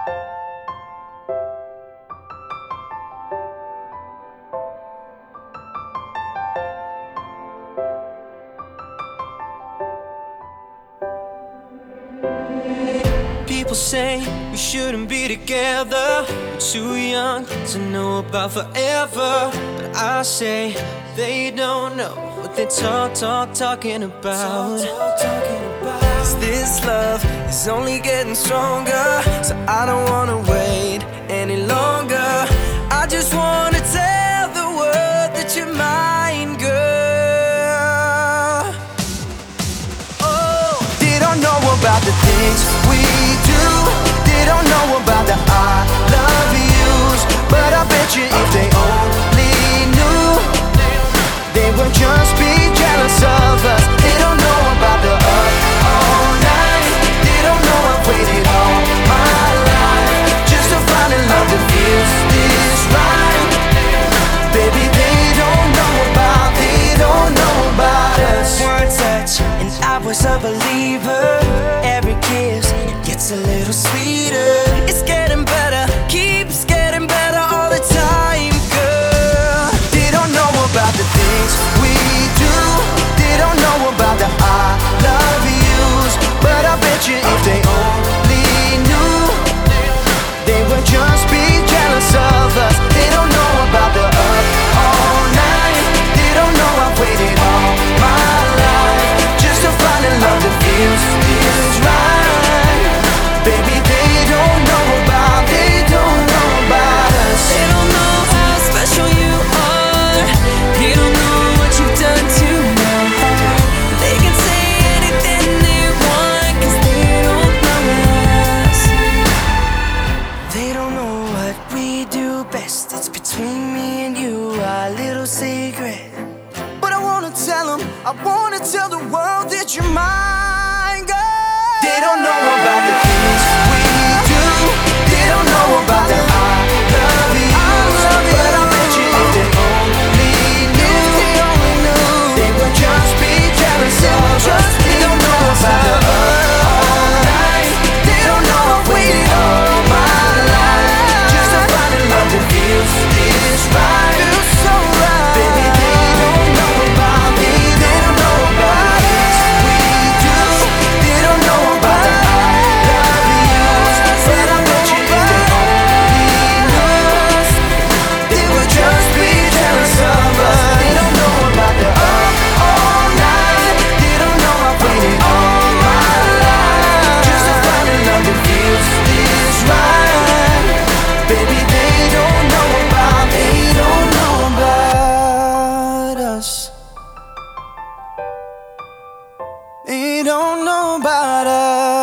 People say we shouldn't be together. We're too young to know about forever. But I say they don't know what they talking about. 'Cause this love is only getting stronger, so I don't wanna wait any longer. I just wanna tell the world that you're mine, girl. Oh, they don't know about the things we do. They don't know about the I love yous. But I bet you if they only knew, they would just be jealous of us. They don't know about the up all night. They don't know I've waited all my life just to find a love that feels this right. Baby, they don't know about us. One touch and I was a believer. Every kiss gets a little sweeter. It's getting better, keeps getting better all the time, girl. They don't know about the things we do. They don't know about the I love yous. But I bet you if they only knew, they would just be jealous of us. They don't know about the up all night. They don't know I've waited all my life just to find a love that feels right. Baby, they don't know about us. They don't know how special you are. They don't know what you've done to my heart. They can say anything they want, 'cause they don't know us. They don't know what we do best. It's between me and you, our little secret. But I wanna tell them, I wanna tell the world that you're mine, girl. They don't know about the things we do. They don't know about the I love yous. But I bet you if they only knew, they would just be jealous of us. They don't know about the all night. They don't know I've waited all my life just to find a love that feels this right. Feels so right. Baby, they don't know about me. They don't know about us. We do. They don't know about the I love yous. But I bet you if they only knew, they would just be jealous of us. They don't know about the up all night. They don't know I've waited all my life just to find a love that feels this right. Baby, they don't know about us. They don't know about us.